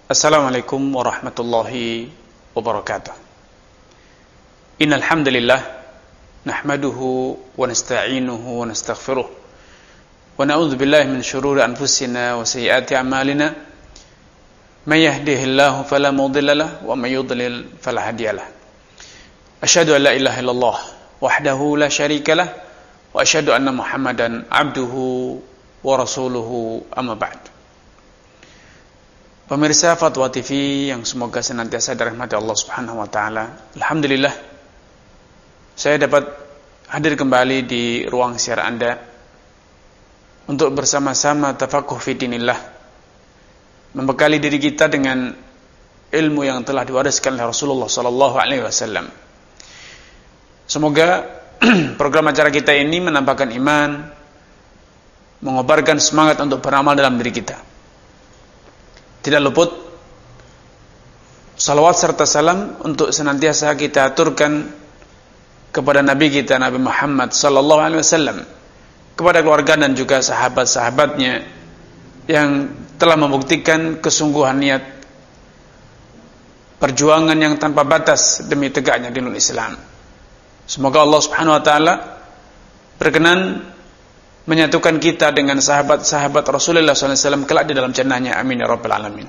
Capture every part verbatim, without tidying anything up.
Assalamualaikum warahmatullahi wabarakatuh. Innal hamdalillah nahmaduhu wa nasta'inuhu wa nastaghfiruh wa na'udzu billahi min shururi anfusina wa sayyiati a'malina. May yahdihillahu fala mudilla lahu wa may yudlil fala hadiya lahu. Asyhadu an la ilaha illallah wahdahu la syarika lah wa asyhadu anna Muhammadan abduhu wa rasuluhu, amma ba'd. Pemirsa Fatwa T V yang semoga senantiasa dirahmati Allah Subhanahu wa taala. Alhamdulillah saya dapat hadir kembali di ruang siar Anda untuk bersama-sama tafaqquh fi dinillah, membekali diri kita dengan ilmu yang telah diwariskan oleh Rasulullah sallallahu alaihi wasallam. Semoga program acara kita ini menambahkan iman, mengobarkan semangat untuk beramal dalam diri kita. Tidak luput salawat serta salam untuk senantiasa kita aturkan kepada Nabi kita Nabi Muhammad sallallahu alaihi wasallam, kepada keluarga dan juga sahabat-sahabatnya yang telah membuktikan kesungguhan niat perjuangan yang tanpa batas demi tegaknya dinul Islam. Semoga Allah Subhanahu wa taala berkenan menyatukan kita dengan sahabat-sahabat Rasulullah sallallahu alaihi wasallam kelak di dalam jannahnya, amin ya rabbal alamin.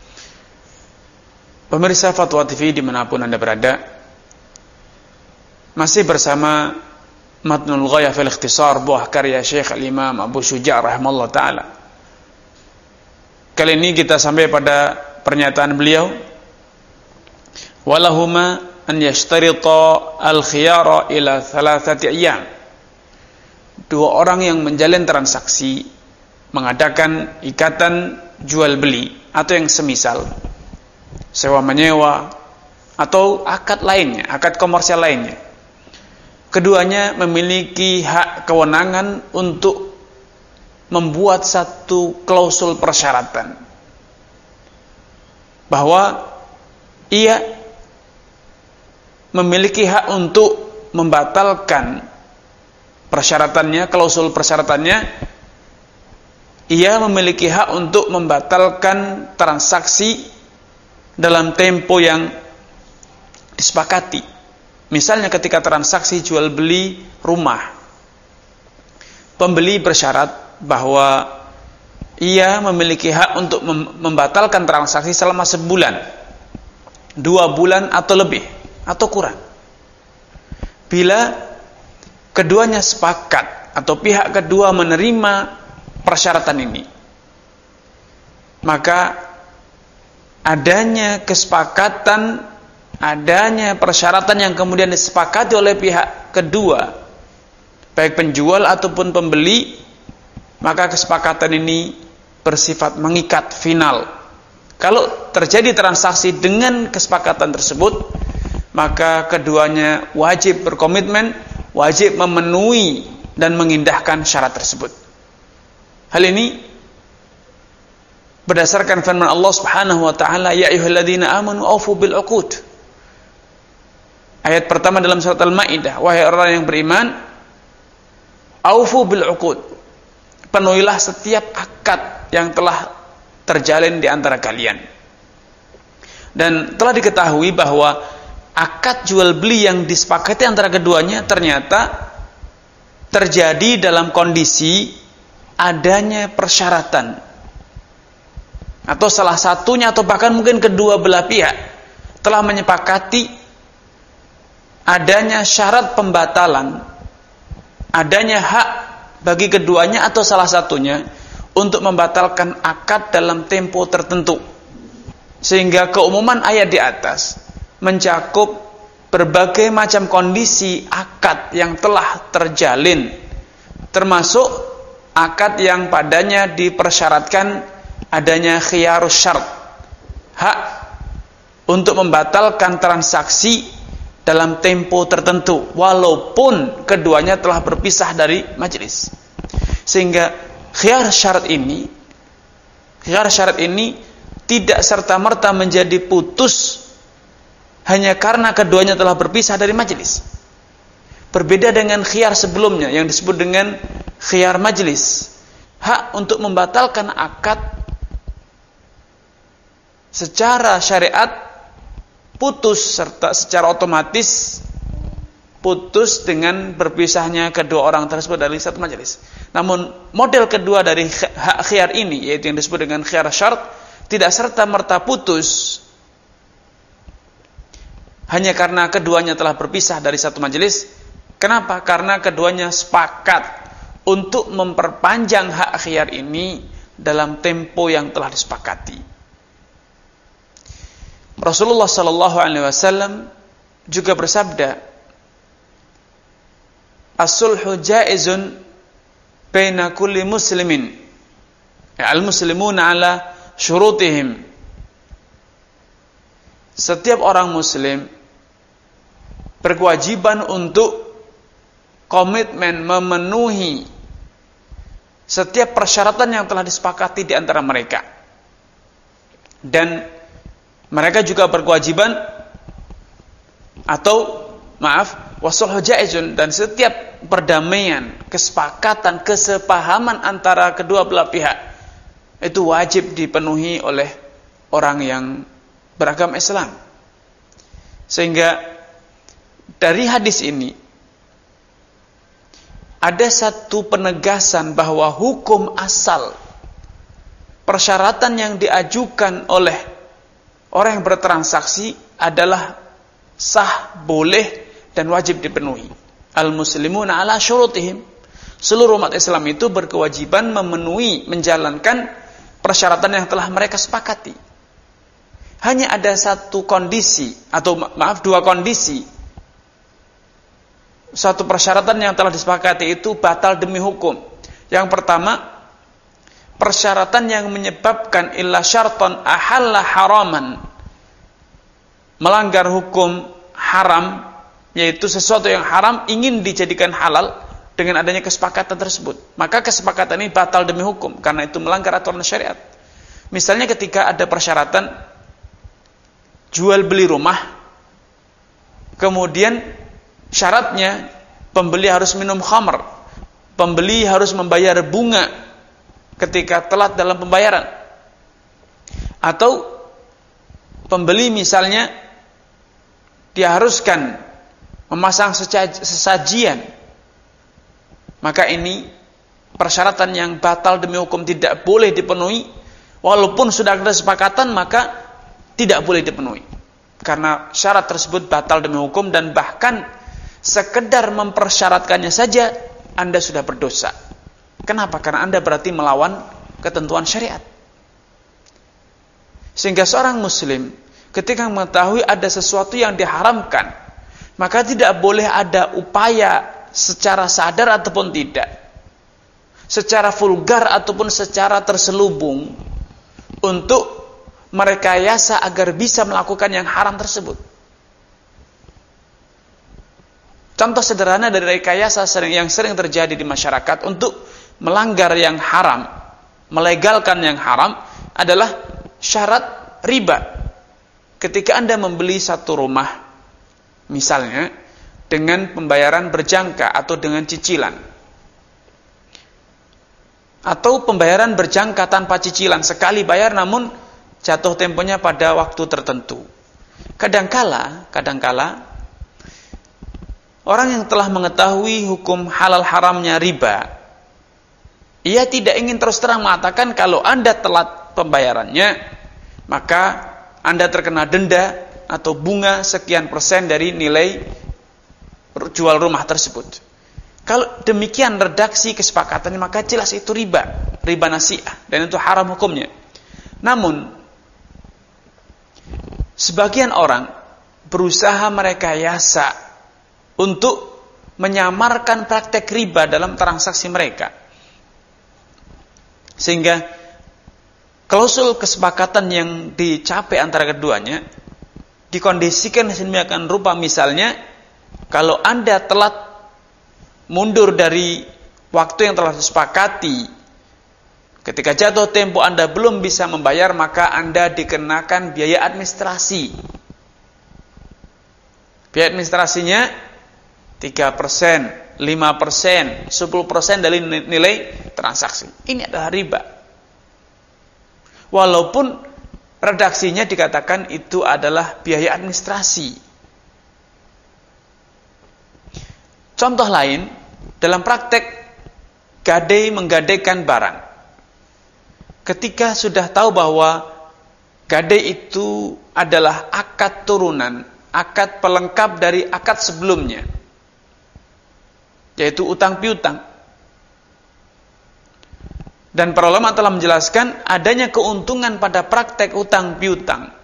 Pemirsa Fatwa T V dimanapun Anda berada, masih bersama Matnul Ghayah fil Ikhtisar, buah karya Syekh Al-Imam Abu Syuja' rahimahullah ta'ala. Kali ini kita sampai pada pernyataan beliau, walahuma an yashtarita al-khiyara ila thalathati ayyam. Dua orang yang menjalin transaksi, mengadakan ikatan jual beli atau yang semisal, sewa menyewa atau akad lainnya, akad komersial lainnya, keduanya memiliki hak kewenangan untuk membuat satu klausul persyaratan bahwa ia memiliki hak untuk membatalkan persyaratannya, klausul persyaratannya, ia memiliki hak untuk membatalkan transaksi dalam tempo yang disepakati. Misalnya ketika transaksi jual beli rumah, pembeli bersyarat bahwa ia memiliki hak untuk membatalkan transaksi selama sebulan, dua bulan atau lebih, atau kurang. Bila keduanya sepakat atau pihak kedua menerima persyaratan ini, maka adanya kesepakatan, adanya persyaratan yang kemudian disepakati oleh pihak kedua, baik penjual ataupun pembeli, maka kesepakatan ini bersifat mengikat, final. Kalau terjadi transaksi dengan kesepakatan tersebut, maka keduanya wajib berkomitmen, wajib memenuhi dan mengindahkan syarat tersebut. Hal ini berdasarkan firman Allah Subhanahu wa taala, ya ayyuhalladzina amanu aufu bil uqud. Ayat pertama dalam surat Al-Maidah, wahai orang yang beriman, aufu bil uqud. Penuhilah setiap akad yang telah terjalin di antara kalian. Dan telah diketahui bahwa akad jual beli yang disepakati antara keduanya ternyata terjadi dalam kondisi adanya persyaratan, atau salah satunya atau bahkan mungkin kedua belah pihak telah menyepakati adanya syarat pembatalan, adanya hak bagi keduanya atau salah satunya untuk membatalkan akad dalam tempo tertentu, sehingga keumuman ayat di atas mencakup berbagai macam kondisi akad yang telah terjalin, termasuk akad yang padanya dipersyaratkan adanya khiyarus syart, hak untuk membatalkan transaksi dalam tempo tertentu walaupun keduanya telah berpisah dari majelis. Sehingga khiyar syarat ini khiyar syarat ini tidak serta-merta menjadi putus hanya karena keduanya telah berpisah dari majelis. Berbeda dengan khiyar sebelumnya yang disebut dengan khiyar majelis, hak untuk membatalkan akad secara syariat putus serta secara otomatis putus dengan berpisahnya kedua orang tersebut dari satu majelis. Namun model kedua dari hak khiyar ini, yaitu yang disebut dengan khiyar syart, tidak serta merta putus hanya karena keduanya telah berpisah dari satu majelis. Kenapa? Karena keduanya sepakat untuk memperpanjang hak khiyar ini dalam tempo yang telah disepakati. Rasulullah sallallahu alaihi wasallam juga bersabda, as-sulhu jaizun baina kulli muslimin, ya, al-muslimuna ala syurutihim. Setiap orang muslim berkewajiban untuk komitmen memenuhi setiap persyaratan yang telah disepakati di antara mereka. Dan mereka juga berkewajiban atau maaf, wasulhu jaizun, dan setiap perdamaian, kesepakatan, kesepahaman antara kedua belah pihak itu wajib dipenuhi oleh orang yang beragama Islam. Sehingga dari hadis ini ada satu penegasan bahwa hukum asal persyaratan yang diajukan oleh orang yang bertransaksi adalah sah, boleh, dan wajib dipenuhi. Al-muslimuna ala syurutihim. Seluruh umat Islam itu berkewajiban memenuhi, menjalankan persyaratan yang telah mereka sepakati. Hanya ada satu kondisi, atau maaf dua kondisi. Satu persyaratan yang telah disepakati itu batal demi hukum. Yang pertama, persyaratan yang menyebabkan illa syarton ahalla haraman, melanggar hukum haram, yaitu sesuatu yang haram ingin dijadikan halal dengan adanya kesepakatan tersebut. Maka kesepakatan ini batal demi hukum karena itu melanggar aturan syariat. Misalnya ketika ada persyaratan jual beli rumah, kemudian syaratnya pembeli harus minum khamr, pembeli harus membayar bunga ketika telat dalam pembayaran, atau pembeli misalnya diharuskan memasang sesajian, maka ini persyaratan yang batal demi hukum, tidak boleh dipenuhi. Walaupun sudah ada kesepakatan, maka tidak boleh dipenuhi karena syarat tersebut batal demi hukum, dan bahkan sekedar mempersyaratkannya saja Anda sudah berdosa. Kenapa? Karena Anda berarti melawan ketentuan syariat. Sehingga seorang muslim ketika mengetahui ada sesuatu yang diharamkan, maka tidak boleh ada upaya secara sadar ataupun tidak, secara vulgar ataupun secara terselubung, untuk merekayasa agar bisa melakukan yang haram tersebut. Contoh sederhana dari rekayasa yang sering terjadi di masyarakat untuk melanggar yang haram, melegalkan yang haram, adalah syarat riba. Ketika Anda membeli satu rumah, misalnya dengan pembayaran berjangka atau dengan cicilan, atau pembayaran berjangka tanpa cicilan, sekali bayar namun jatuh temponya pada waktu tertentu. Kadangkala, kadangkala orang yang telah mengetahui hukum halal haramnya riba, ia tidak ingin terus terang mengatakan kalau Anda telat pembayarannya, maka Anda terkena denda atau bunga sekian persen dari nilai jual rumah tersebut. Kalau demikian redaksi kesepakatannya, maka jelas itu riba, riba nasi'ah, dan itu haram hukumnya. Namun sebagian orang berusaha merekayasa untuk menyamarkan praktek riba dalam transaksi mereka, sehingga klausul kesepakatan yang dicapai antara keduanya dikondisikan sedemikian rupa. Misalnya, kalau Anda telat mundur dari waktu yang telah disepakati, ketika jatuh tempo Anda belum bisa membayar, maka Anda dikenakan biaya administrasi. Biaya administrasinya tiga persen, lima persen, sepuluh persen dari nilai transaksi. Ini adalah riba. Walaupun redaksinya dikatakan itu adalah biaya administrasi. Contoh lain, dalam praktek gadai menggadaikan barang. Ketika sudah tahu bahwa gadai itu adalah akad turunan, akad pelengkap dari akad sebelumnya, yaitu utang piutang. Dan para ulama telah menjelaskan adanya keuntungan pada praktek utang piutang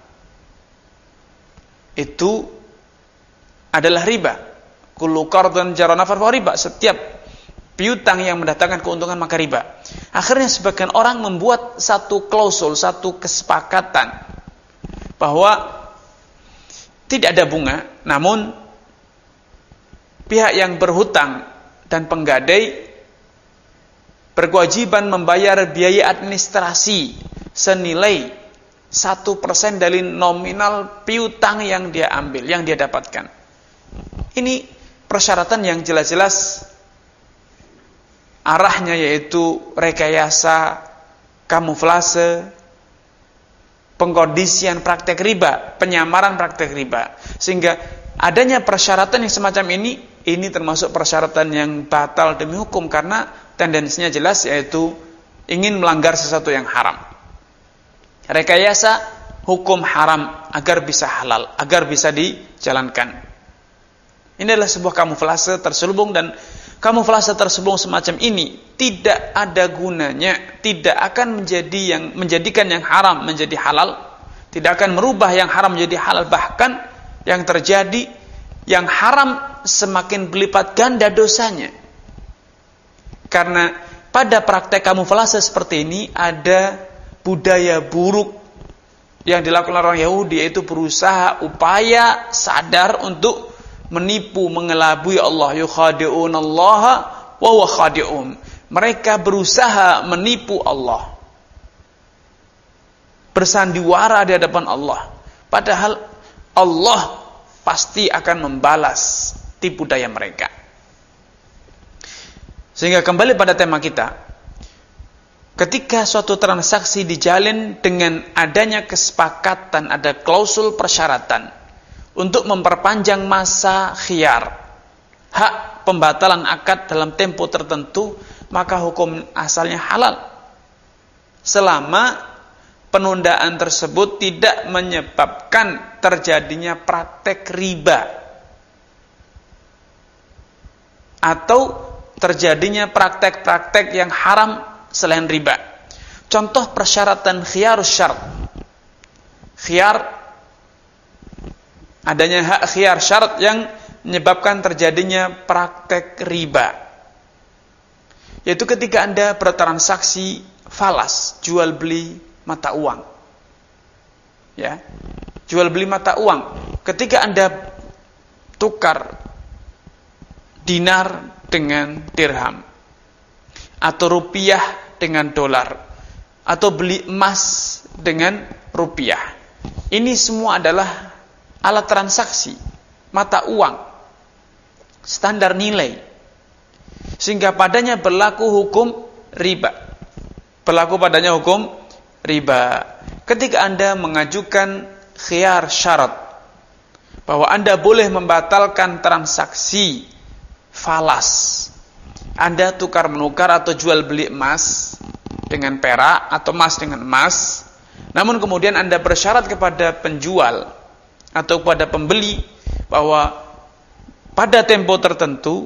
itu adalah riba. Kullu qardun jara nafar fa riba. Setiap piutang yang mendatangkan keuntungan maka riba. Akhirnya sebagian orang membuat satu klausul, satu kesepakatan bahwa tidak ada bunga, namun pihak yang berhutang dan penggadai berkewajiban membayar biaya administrasi senilai satu persen dari nominal piutang yang dia ambil, yang dia dapatkan. Ini persyaratan yang jelas-jelas arahnya yaitu rekayasa, kamuflase, pengkondisian praktek riba, penyamaran praktek riba. Sehingga adanya persyaratan yang semacam ini, ini termasuk persyaratan yang batal demi hukum karena tendensinya jelas yaitu ingin melanggar sesuatu yang haram. Rekayasa hukum haram agar bisa halal, agar bisa dijalankan. Ini adalah sebuah kamuflase terselubung, dan kamuflase terselubung semacam ini tidak ada gunanya, tidak akan menjadi yang menjadikan yang haram menjadi halal, tidak akan merubah yang haram menjadi halal, bahkan yang terjadi yang haram semakin berlipat ganda dosanya. Karena pada praktek kamuflase seperti ini ada budaya buruk yang dilakukan orang Yahudi, yaitu berusaha upaya sadar untuk menipu, mengelabui Allah. Yukhadi'unallaha wa huwa khadi'un. Mereka berusaha menipu Allah, bersandiwara di hadapan Allah, padahal Allah pasti akan membalas tipu daya mereka. Sehingga kembali pada tema kita, ketika suatu transaksi dijalin dengan adanya kesepakatan, ada klausul persyaratan untuk memperpanjang masa khiyar, hak pembatalan akad dalam tempo tertentu, maka hukum asalnya halal. Selama penundaan tersebut tidak menyebabkan terjadinya praktek riba atau terjadinya praktek-praktek yang haram selain riba. Contoh persyaratan khiyarus syarat. Khiyar, adanya hak khiyar syarat yang menyebabkan terjadinya praktek riba, yaitu ketika Anda bertransaksi falas, jual beli mata uang. Ya, jual beli mata uang. Ketika Anda tukar dinar dengan dirham, atau rupiah dengan dolar, atau beli emas dengan rupiah, ini semua adalah alat transaksi mata uang standar nilai, sehingga padanya berlaku hukum riba. Berlaku padanya hukum riba. Ketika Anda mengajukan khiyar syarat bahwa Anda boleh membatalkan transaksi falas, Anda tukar menukar atau jual beli emas dengan perak atau emas dengan emas, namun kemudian Anda bersyarat kepada penjual atau kepada pembeli bahwa pada tempo tertentu,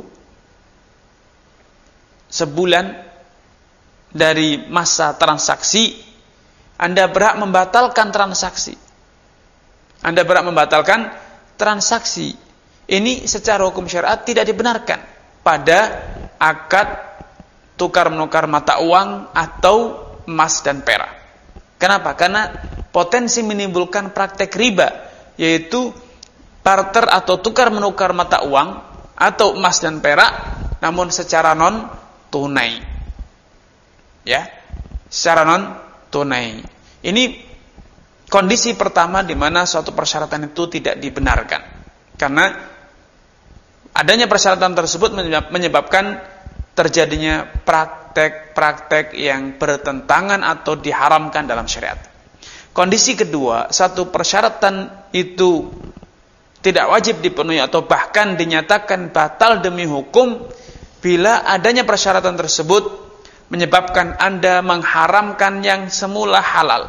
sebulan dari masa transaksi, Anda berhak membatalkan transaksi. Anda berhak membatalkan transaksi. Ini secara hukum syariat tidak dibenarkan pada akad tukar menukar mata uang atau emas dan perak. Kenapa? Karena potensi menimbulkan praktek riba, yaitu barter atau tukar menukar mata uang atau emas dan perak, namun secara non tunai. Ya, secara non tunai. Ini kondisi pertama di mana suatu persyaratan itu tidak dibenarkan. Karena adanya persyaratan tersebut menyebabkan terjadinya praktek-praktek yang bertentangan atau diharamkan dalam syariat. Kondisi kedua, satu persyaratan itu tidak wajib dipenuhi atau bahkan dinyatakan batal demi hukum bila adanya persyaratan tersebut menyebabkan Anda mengharamkan yang semula halal,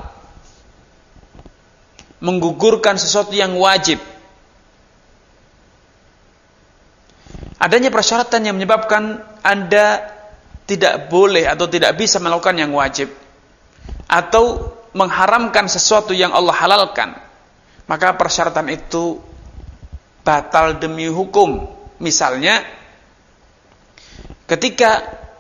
menggugurkan sesuatu yang wajib. Adanya persyaratan yang menyebabkan Anda tidak boleh atau tidak bisa melakukan yang wajib, atau mengharamkan sesuatu yang Allah halalkan, maka persyaratan itu batal demi hukum. Misalnya, ketika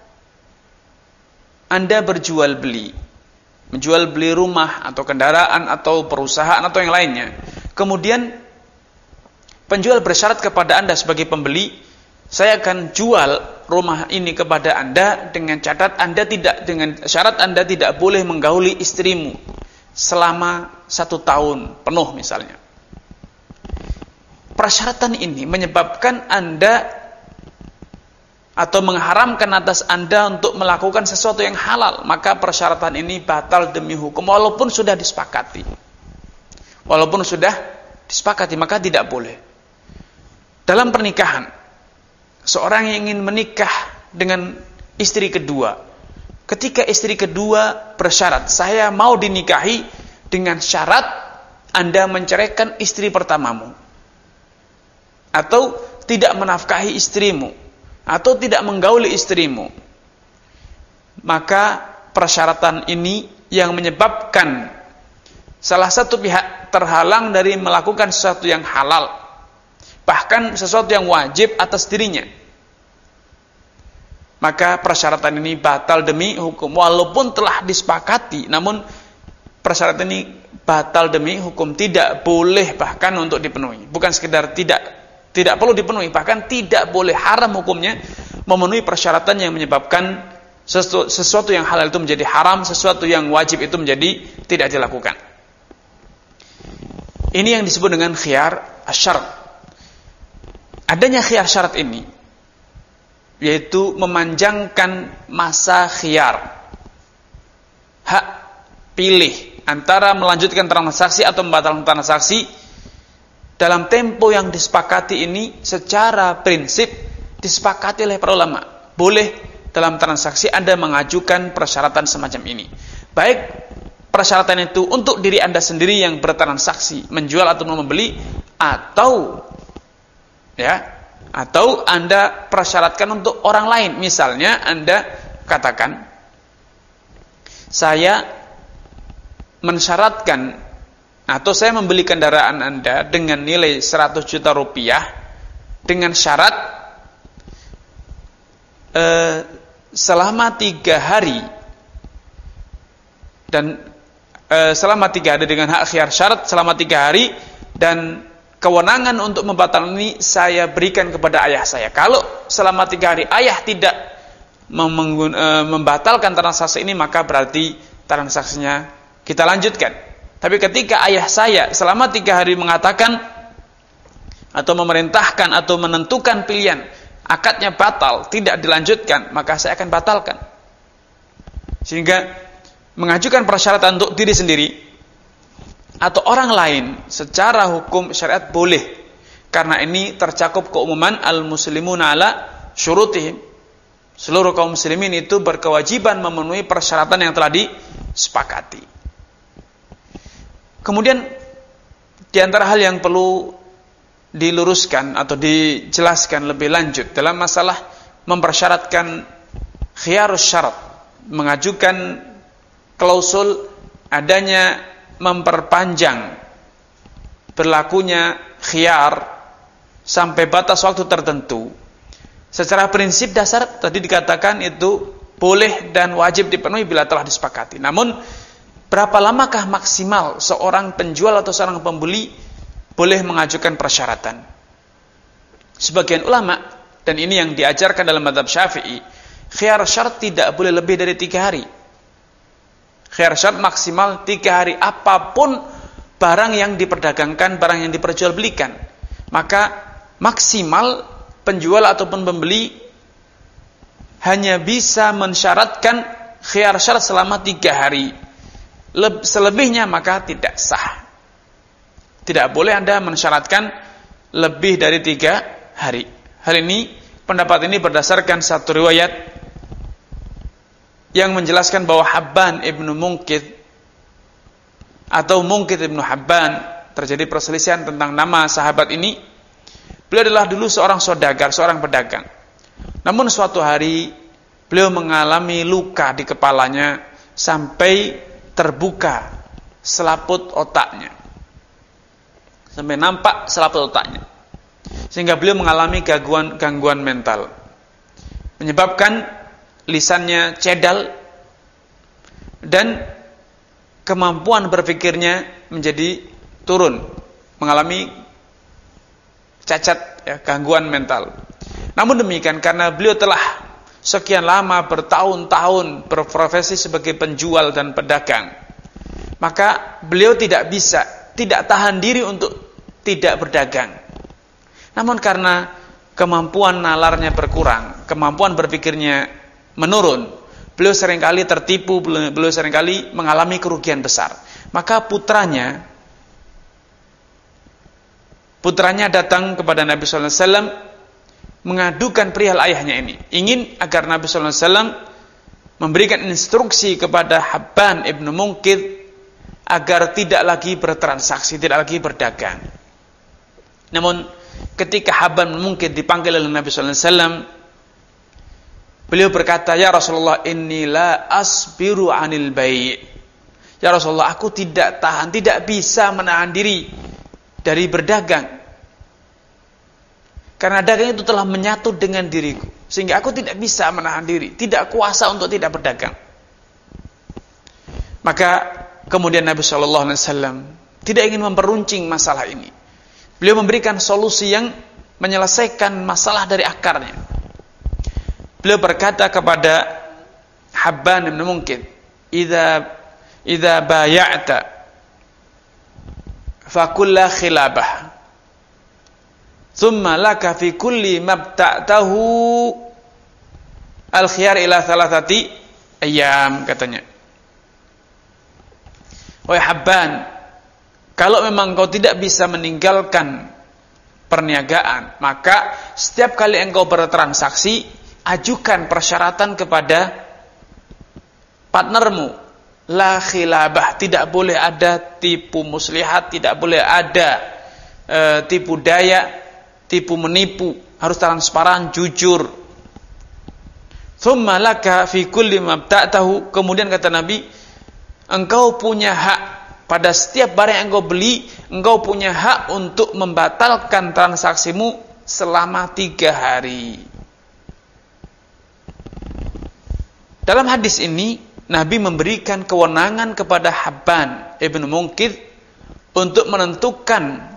Anda berjual beli, menjual beli rumah atau kendaraan atau perusahaan atau yang lainnya, kemudian penjual bersyarat kepada Anda sebagai pembeli, saya akan jual rumah ini kepada Anda dengan syarat Anda tidak dengan syarat Anda tidak boleh menggauli istrimu selama satu tahun penuh misalnya. Persyaratan ini menyebabkan Anda atau mengharamkan atas Anda untuk melakukan sesuatu yang halal, maka persyaratan ini batal demi hukum walaupun sudah disepakati. Walaupun sudah disepakati, maka tidak boleh. Dalam pernikahan, seorang yang ingin menikah dengan istri kedua, ketika istri kedua bersyarat, saya mau dinikahi dengan syarat Anda menceraikan istri pertamamu, atau tidak menafkahi istrimu, atau tidak menggauli istrimu, maka persyaratan ini yang menyebabkan salah satu pihak terhalang dari melakukan sesuatu yang halal, bahkan sesuatu yang wajib atas dirinya, maka persyaratan ini batal demi hukum walaupun telah disepakati. Namun persyaratan ini batal demi hukum, tidak boleh bahkan untuk dipenuhi. Bukan sekedar tidak tidak perlu dipenuhi, bahkan tidak boleh, haram hukumnya memenuhi persyaratan yang menyebabkan sesuatu, sesuatu yang halal itu menjadi haram, sesuatu yang wajib itu menjadi tidak dilakukan. Ini yang disebut dengan khiyar asyarat. Adanya khiyar syarat ini, yaitu memanjangkan masa khiyar, hak pilih antara melanjutkan transaksi atau membatalkan transaksi dalam tempo yang disepakati ini, secara prinsip disepakati oleh para ulama. Boleh dalam transaksi Anda mengajukan persyaratan semacam ini, baik persyaratan itu untuk diri Anda sendiri yang bertransaksi, menjual atau membeli, atau ya, atau Anda persyaratkan untuk orang lain. Misalnya Anda katakan, saya mensyaratkan atau saya membeli kendaraan Anda dengan nilai seratus juta rupiah dengan syarat eh, selama tiga hari dan eh, selama tiga hari dengan hak khiyar syarat selama tiga hari, dan kewenangan untuk membatalkan ini saya berikan kepada ayah saya. Kalau selama tiga hari ayah tidak mem- eh, membatalkan transaksi ini, maka berarti transaksinya kita lanjutkan. Tapi ketika ayah saya selama tiga hari mengatakan atau memerintahkan atau menentukan pilihan, akadnya batal, tidak dilanjutkan, maka saya akan batalkan. Sehingga mengajukan persyaratan untuk diri sendiri atau orang lain secara hukum syariat boleh, karena ini tercakup keumuman al-muslimuna ala syurutihim. Seluruh kaum muslimin itu berkewajiban memenuhi persyaratan yang telah disepakati. Kemudian di antara hal yang perlu diluruskan atau dijelaskan lebih lanjut dalam masalah mempersyaratkan khiyarus syarat, mengajukan klausul adanya memperpanjang berlakunya khiyar sampai batas waktu tertentu. Secara prinsip dasar tadi dikatakan itu boleh dan wajib dipenuhi bila telah disepakati. Namun berapa lamakah maksimal seorang penjual atau seorang pembeli boleh mengajukan persyaratan? Sebagian ulama, dan ini yang diajarkan dalam mazhab Syafi'i, khiyar syarat tidak boleh lebih dari tiga hari. Khiyar syarat maksimal tiga hari, apapun barang yang diperdagangkan, barang yang diperjualbelikan. Maka maksimal penjual ataupun pembeli hanya bisa mensyaratkan khiyar syarat selama tiga hari. selebihnya maka tidak sah. Tidak boleh Anda mensyaratkan lebih dari tiga hari. Hal ini, pendapat ini berdasarkan satu riwayat yang menjelaskan bahwa Habban ibnu Munkith atau Munkith ibnu Habban, terjadi perselisihan tentang nama sahabat ini. Beliau adalah dulu seorang saudagar, seorang pedagang. Namun suatu hari beliau mengalami luka di kepalanya sampai terbuka selaput otaknya, sampai nampak selaput otaknya, sehingga beliau mengalami gangguan gangguan mental, menyebabkan lisannya cedal dan kemampuan berpikirnya menjadi turun, mengalami cacat, ya, gangguan mental. Namun demikian, karena beliau telah sekian lama bertahun-tahun berprofesi sebagai penjual dan pedagang, maka beliau tidak bisa, tidak tahan diri untuk tidak berdagang. Namun karena kemampuan nalarnya berkurang, kemampuan berpikirnya menurun, beliau seringkali tertipu, beliau seringkali mengalami kerugian besar. Maka putranya putranya datang kepada Nabi sallallahu alaihi wasallam mengadukan perihal ayahnya ini, ingin agar Nabi sallallahu alaihi wasallam memberikan instruksi kepada Habban ibnu Munkith agar tidak lagi bertransaksi, tidak lagi berdagang. Namun ketika Habban ibnu Munkith dipanggil oleh Nabi sallallahu alaihi wasallam, beliau berkata, "Ya Rasulullah, inni la asbiru 'anil bai'." Ya Rasulullah, aku tidak tahan, tidak bisa menahan diri dari berdagang. Karena dagang itu telah menyatu dengan diriku, sehingga aku tidak bisa menahan diri, tidak kuasa untuk tidak berdagang. Maka kemudian Nabi shallallahu alaihi wasallam tidak ingin memperuncing masalah ini. Beliau memberikan solusi yang menyelesaikan masalah dari akarnya. Beliau berkata kepada Habban ibn Munkith, "Idza idza bay'ata fa kullu khilabah. Thumma laka fi kulli mabta'tahu al-khiyar ila thalathati ayyam," katanya. Wahai Habban, kalau memang kau tidak bisa meninggalkan perniagaan, maka setiap kali engkau bertransaksi, ajukan persyaratan kepada partnermu. La khilabah, tidak boleh ada tipu muslihat, tidak boleh ada e, tipu daya, tipu menipu, harus transparan, jujur. Thumma laka fi kulli mabta'tahu, kemudian kata Nabi, engkau punya hak pada setiap barang yang engkau beli, engkau punya hak untuk membatalkan transaksimu selama tiga hari. Dalam hadis ini, Nabi memberikan kewenangan kepada Habban ibnu Munkith untuk menentukan,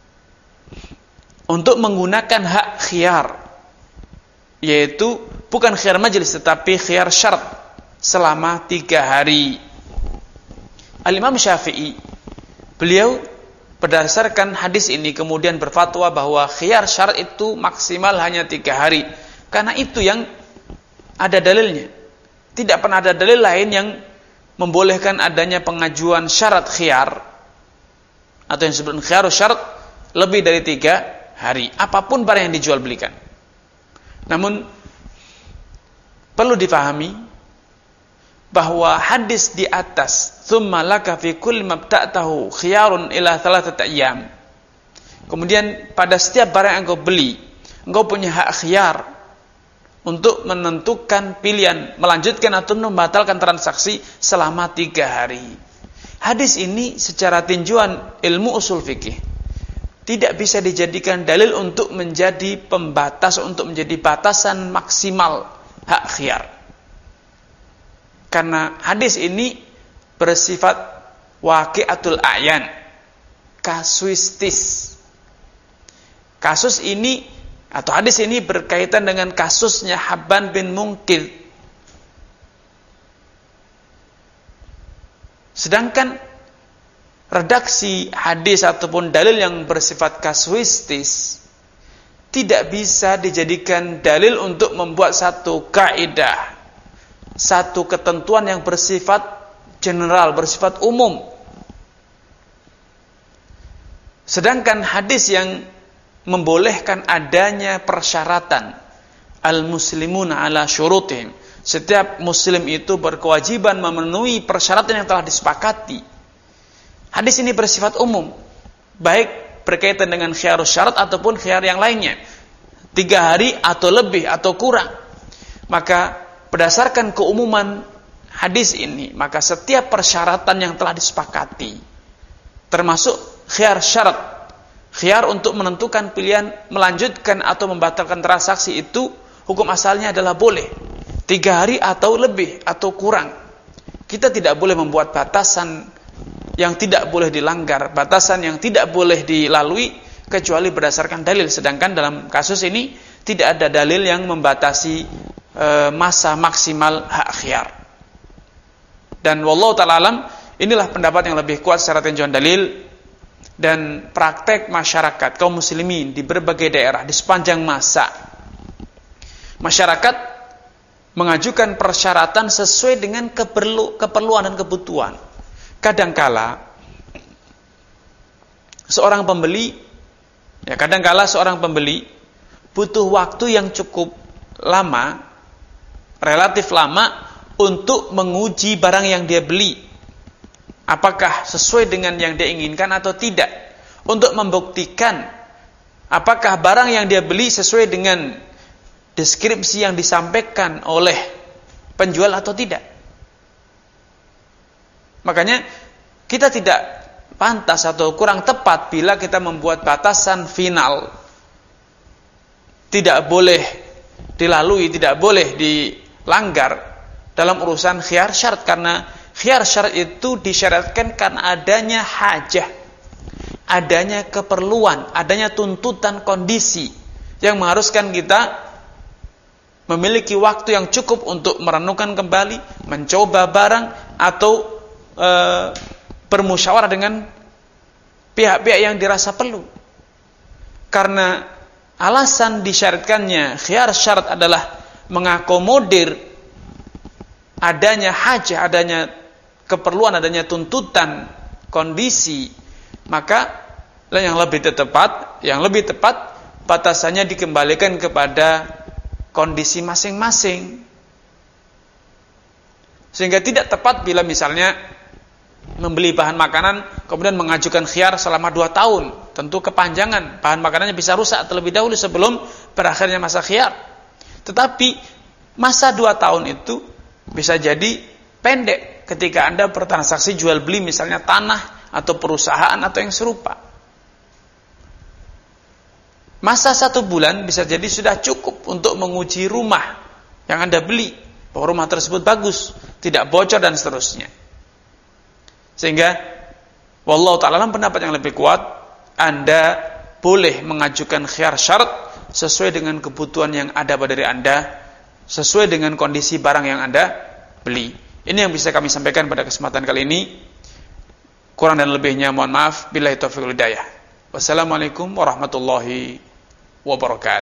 untuk menggunakan hak khiyar, yaitu bukan khiyar majelis tetapi khiyar syarat selama tiga hari. Al-Imam Syafi'i, beliau berdasarkan hadis ini kemudian berfatwa bahwa khiyar syarat itu maksimal hanya tiga hari, karena itu yang ada dalilnya. Tidak pernah ada dalil lain yang membolehkan adanya pengajuan syarat khiyar atau yang disebut khiyar syarat lebih dari tiga hari, apapun barang yang dijual belikan. Namun perlu difahami bahwa hadis di atas, "Tsumma laka fi kulli mabta'tahu khiyarun ila thalathati ayyam." Kemudian pada setiap barang yang engkau beli, engkau punya hak khiyar untuk menentukan pilihan, melanjutkan atau membatalkan transaksi selama tiga hari. Hadis ini secara tinjauan ilmu usul fikih tidak bisa dijadikan dalil untuk menjadi pembatas, untuk menjadi batasan maksimal hak khiyar. Karena hadis ini bersifat waqi'atul a'yan, kasuistis. Kasus ini atau hadis ini berkaitan dengan kasusnya Habban bin Munkith. Sedangkan redaksi hadis ataupun dalil yang bersifat kasuistis tidak bisa dijadikan dalil untuk membuat satu kaidah, satu ketentuan yang bersifat general, bersifat umum. Sedangkan hadis yang membolehkan adanya persyaratan, al-muslimuna ala syurutihim, setiap muslim itu berkewajiban memenuhi persyaratan yang telah disepakati. Hadis ini bersifat umum, baik berkaitan dengan khiyarus syarat ataupun khiyar yang lainnya, tiga hari atau lebih atau kurang. Maka berdasarkan keumuman hadis ini, maka setiap persyaratan yang telah disepakati, termasuk khiyar syarat, khiyar untuk menentukan pilihan melanjutkan atau membatalkan transaksi, itu hukum asalnya adalah boleh, tiga hari atau lebih atau kurang. Kita tidak boleh membuat batasan yang tidak boleh dilanggar, batasan yang tidak boleh dilalui kecuali berdasarkan dalil. Sedangkan dalam kasus ini tidak ada dalil yang membatasi e, masa maksimal hak khiyar. Dan wallahu ta'ala alam, inilah pendapat yang lebih kuat secara tinjauan dalil dan praktek masyarakat kaum muslimin di berbagai daerah di sepanjang masa. Masyarakat mengajukan persyaratan sesuai dengan keperlu, keperluan dan kebutuhan. Kadangkala seorang pembeli, ya kadangkala seorang pembeli butuh waktu yang cukup lama, relatif lama, untuk menguji barang yang dia beli, apakah sesuai dengan yang dia inginkan atau tidak, untuk membuktikan apakah barang yang dia beli sesuai dengan deskripsi yang disampaikan oleh penjual atau tidak. Makanya kita tidak pantas atau kurang tepat bila kita membuat batasan final, tidak boleh dilalui, tidak boleh dilanggar dalam urusan khiyar syarat. Karena khiyar syarat itu disyaratkan karena adanya hajah, adanya keperluan, adanya tuntutan kondisi yang mengharuskan kita memiliki waktu yang cukup untuk merenungkan kembali, mencoba barang, atau e, bermusyawarah dengan pihak-pihak yang dirasa perlu. Karena alasan disyaratkannya khiyar syarat adalah mengakomodir adanya hajah, adanya keperluan, adanya tuntutan kondisi, maka yang lebih tepat, yang lebih tepat batasannya dikembalikan kepada kondisi masing-masing. Sehingga tidak tepat bila misalnya membeli bahan makanan kemudian mengajukan khiyar selama dua tahun. Tentu kepanjangan, bahan makanannya bisa rusak terlebih dahulu sebelum berakhirnya masa khiyar. Tetapi masa dua tahun itu bisa jadi pendek ketika Anda bertransaksi jual beli misalnya tanah atau perusahaan atau yang serupa. Masa satu bulan bisa jadi sudah cukup untuk menguji rumah yang Anda beli, bahwa rumah tersebut bagus, tidak bocor dan seterusnya. Sehingga wallahu ta'ala pendapat yang lebih kuat, Anda boleh mengajukan khiyar syarat sesuai dengan kebutuhan yang ada pada diri Anda, sesuai dengan kondisi barang yang Anda beli. Ini yang bisa kami sampaikan pada kesempatan kali ini. Kurang dan lebihnya mohon maaf. Billahi taufiq wal hidayah. Wassalamualaikum warahmatullahi wabarakatuh.